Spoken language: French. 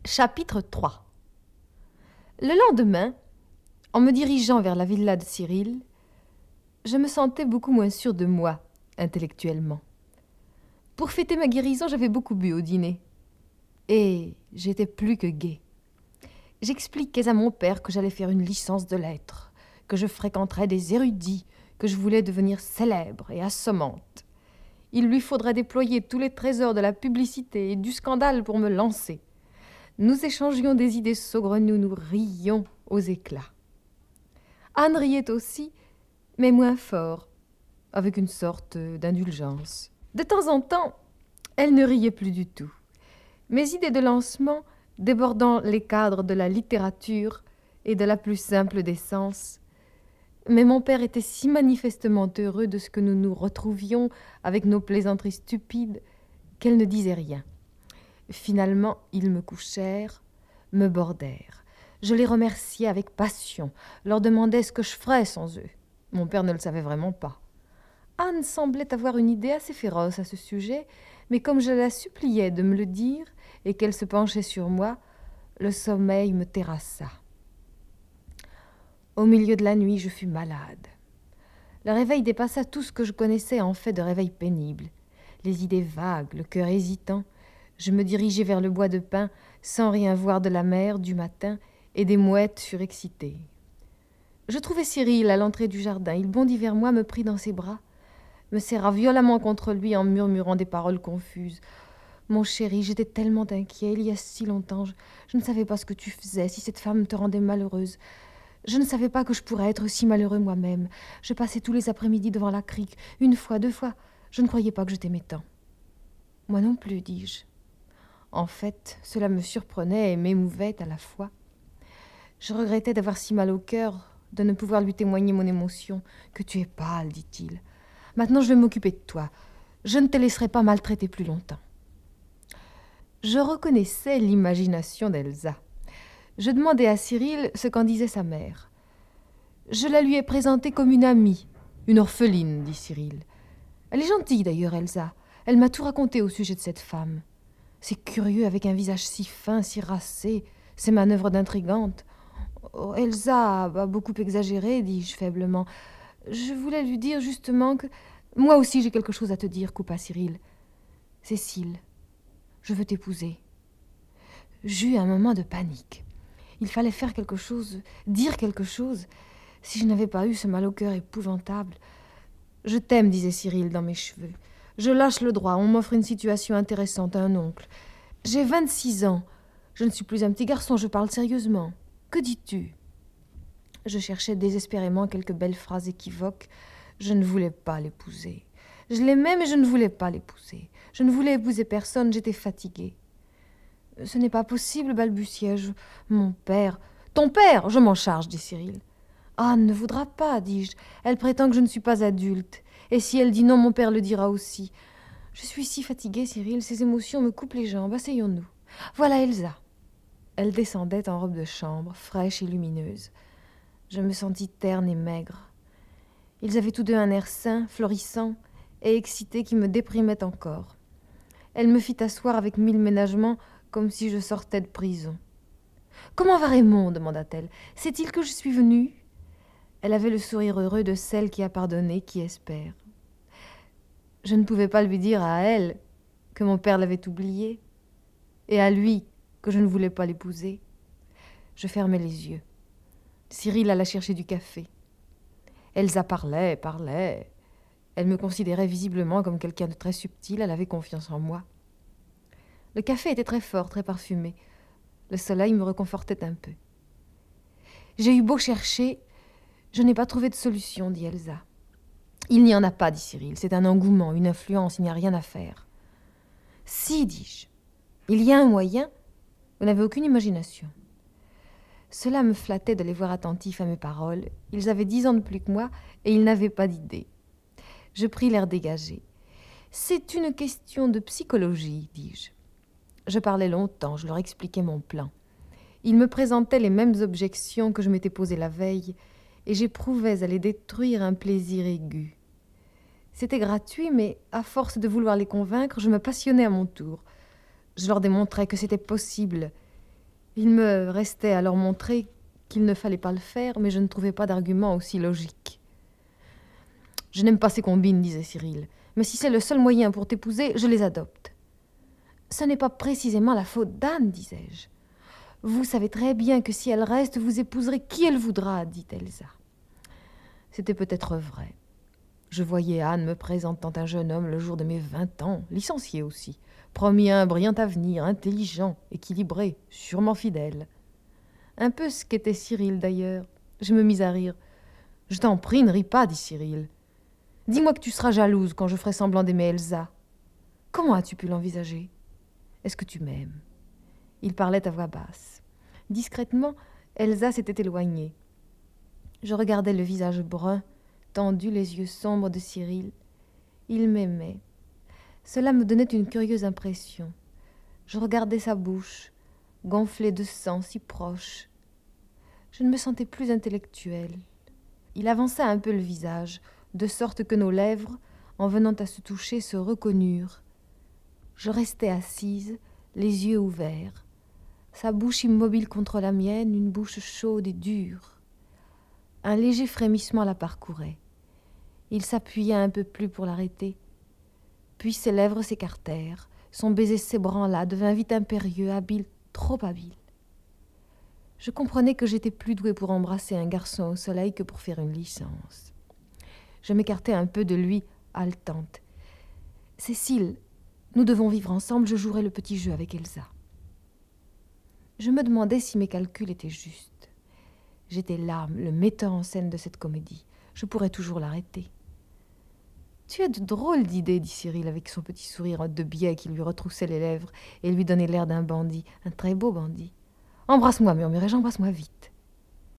Chapitre 3. Le lendemain, en me dirigeant vers la villa de Cyril, je me sentais beaucoup moins sûre de moi, intellectuellement. Pour fêter ma guérison, j'avais beaucoup bu au dîner. Et j'étais plus que gaie. J'expliquais à mon père que j'allais faire une licence de lettres, que je fréquenterais des érudits, que je voulais devenir célèbre et assommante. Il lui faudrait déployer tous les trésors de la publicité et du scandale pour me lancer. Nous échangions des idées saugrenues, nous rions aux éclats. Anne riait aussi, mais moins fort, avec une sorte d'indulgence. De temps en temps, elle ne riait plus du tout. Mes idées de lancement, débordant les cadres de la littérature et de la plus simple des sens. Mais mon père était si manifestement heureux de ce que nous nous retrouvions avec nos plaisanteries stupides qu'elle ne disait rien. Finalement, ils me couchèrent, me bordèrent. Je les remerciais avec passion, leur demandais ce que je ferais sans eux. Mon père ne le savait vraiment pas. Anne semblait avoir une idée assez féroce à ce sujet, mais comme je la suppliais de me le dire et qu'elle se penchait sur moi, le sommeil me terrassa. Au milieu de la nuit, je fus malade. Le réveil dépassa tout ce que je connaissais en fait de réveil pénible. Les idées vagues, le cœur hésitant. Je me dirigeai vers le bois de pin, sans rien voir de la mer du matin, et des mouettes surexcitées. Je trouvai Cyril à l'entrée du jardin. Il bondit vers moi, me prit dans ses bras, me serra violemment contre lui en murmurant des paroles confuses. « Mon chéri, j'étais tellement inquiet, il y a si longtemps, je ne savais pas ce que tu faisais, si cette femme te rendait malheureuse. Je ne savais pas que je pourrais être si malheureux moi-même. Je passais tous les après-midi devant la crique, une fois, deux fois. Je ne croyais pas que je t'aimais tant. » Moi non plus, dis-je. En fait, cela me surprenait et m'émouvait à la fois. Je regrettais d'avoir si mal au cœur, de ne pouvoir lui témoigner mon émotion. « Que tu es pâle, dit-il. Maintenant, je vais m'occuper de toi. Je ne te laisserai pas maltraiter plus longtemps. » Je reconnaissais l'imagination d'Elsa. Je demandai à Cyril ce qu'en disait sa mère. « Je la lui ai présentée comme une amie, une orpheline, dit Cyril. Elle est gentille d'ailleurs, Elsa. Elle m'a tout raconté au sujet de cette femme. C'est curieux, avec un visage si fin, si racé, ses manœuvres d'intrigante. Oh, Elsa a beaucoup exagéré, dis-je faiblement. Je voulais lui dire justement que... Moi aussi j'ai quelque chose à te dire, coupa Cyril. Cécile, je veux t'épouser. J'eus un moment de panique. Il fallait faire quelque chose, dire quelque chose. Si je n'avais pas eu ce mal au cœur épouvantable... Je t'aime, disait Cyril dans mes cheveux. Je lâche le droit, on m'offre une situation intéressante, un oncle. J'ai 26 ans. Je ne suis plus un petit garçon, je parle sérieusement. Que dis-tu ? Je cherchais désespérément quelques belles phrases équivoques. Je ne voulais pas l'épouser. Je l'aimais, mais je ne voulais pas l'épouser. Je ne voulais épouser personne, j'étais fatiguée. Ce n'est pas possible, balbutiai-je. Mon père... Ton père, je m'en charge, dit Cyril. Anne ne voudra pas, dis-je. Elle prétend que je ne suis pas adulte. Et si elle dit non, mon père le dira aussi. Je suis si fatiguée, Cyril, ces émotions me coupent les jambes. Asseyons-nous. Voilà Elsa. Elle descendait en robe de chambre, fraîche et lumineuse. Je me sentis terne et maigre. Ils avaient tous deux un air sain, florissant et excité qui me déprimait encore. Elle me fit asseoir avec 1000 ménagements, comme si je sortais de prison. « Comment va Raymond » demanda-t-elle. « Sait-il que je suis venue ?» Elle avait le sourire heureux de celle qui a pardonné, qui espère. Je ne pouvais pas lui dire à elle que mon père l'avait oubliée, et à lui que je ne voulais pas l'épouser. Je fermai les yeux. Cyril alla chercher du café. Elsa parlait. Elle me considérait visiblement comme quelqu'un de très subtil, elle avait confiance en moi. Le café était très fort, très parfumé. Le soleil me réconfortait un peu. J'ai eu beau chercher, je n'ai pas trouvé de solution, dit Elsa. Il n'y en a pas, dit Cyril. C'est un engouement, une influence, il n'y a rien à faire. Si, dis-je. Il y a un moyen. Vous n'avez aucune imagination. Cela me flattait de les voir attentifs à mes paroles. Ils avaient 10 ans de plus que moi et ils n'avaient pas d'idée. Je pris l'air dégagé. C'est une question de psychologie, dis-je. Je parlais longtemps, je leur expliquais mon plan. Ils me présentaient les mêmes objections que je m'étais posées la veille, et j'éprouvais à les détruire un plaisir aigu. C'était gratuit, mais à force de vouloir les convaincre, je me passionnais à mon tour. Je leur démontrais que c'était possible, Il me restait à leur montrer qu'il ne fallait pas le faire, mais je ne trouvais pas d'argument aussi logique. « Je n'aime pas ces combines, disait Cyril, mais si c'est le seul moyen pour t'épouser, je les adopte. »« Ce n'est pas précisément la faute d'Anne, disais-je. Vous savez très bien que si elle reste, vous épouserez qui elle voudra, dit Elsa. » C'était peut-être vrai. Je voyais Anne me présentant un jeune homme le jour de mes 20 ans, licencié aussi, promis à un brillant avenir, intelligent, équilibré, sûrement fidèle. Un peu ce qu'était Cyril d'ailleurs. Je me mis à rire. « Je t'en prie, ne ris pas, dit Cyril. Dis-moi que tu seras jalouse quand je ferai semblant d'aimer Elsa. Comment as-tu pu l'envisager? Est-ce que tu m'aimes ?» Il parlait à voix basse. Discrètement, Elsa s'était éloignée. Je regardais le visage brun, tendu, les yeux sombres de Cyril. Il m'aimait. Cela me donnait une curieuse impression. Je regardais sa bouche, gonflée de sang, si proche. Je ne me sentais plus intellectuelle. Il avança un peu le visage, de sorte que nos lèvres, en venant à se toucher, se reconnurent. Je restais assise, les yeux ouverts. Sa bouche immobile contre la mienne, une bouche chaude et dure. Un léger frémissement la parcourait. Il s'appuya un peu plus pour l'arrêter. Puis ses lèvres s'écartèrent. Son baiser s'ébranla, devint vite impérieux, habile, trop habile. Je comprenais que j'étais plus douée pour embrasser un garçon au soleil que pour faire une licence. Je m'écartai un peu de lui, haletante. « Cécile, nous devons vivre ensemble, je jouerai le petit jeu avec Elsa. » Je me demandais si mes calculs étaient justes. J'étais l'âme, le metteur en scène de cette comédie. Je pourrais toujours l'arrêter. « Tu as de drôles d'idées, dit Cyril avec son petit sourire de biais qui lui retroussait les lèvres et lui donnait l'air d'un bandit, un très beau bandit. « Embrasse-moi, murmurai-je, embrasse-moi vite. »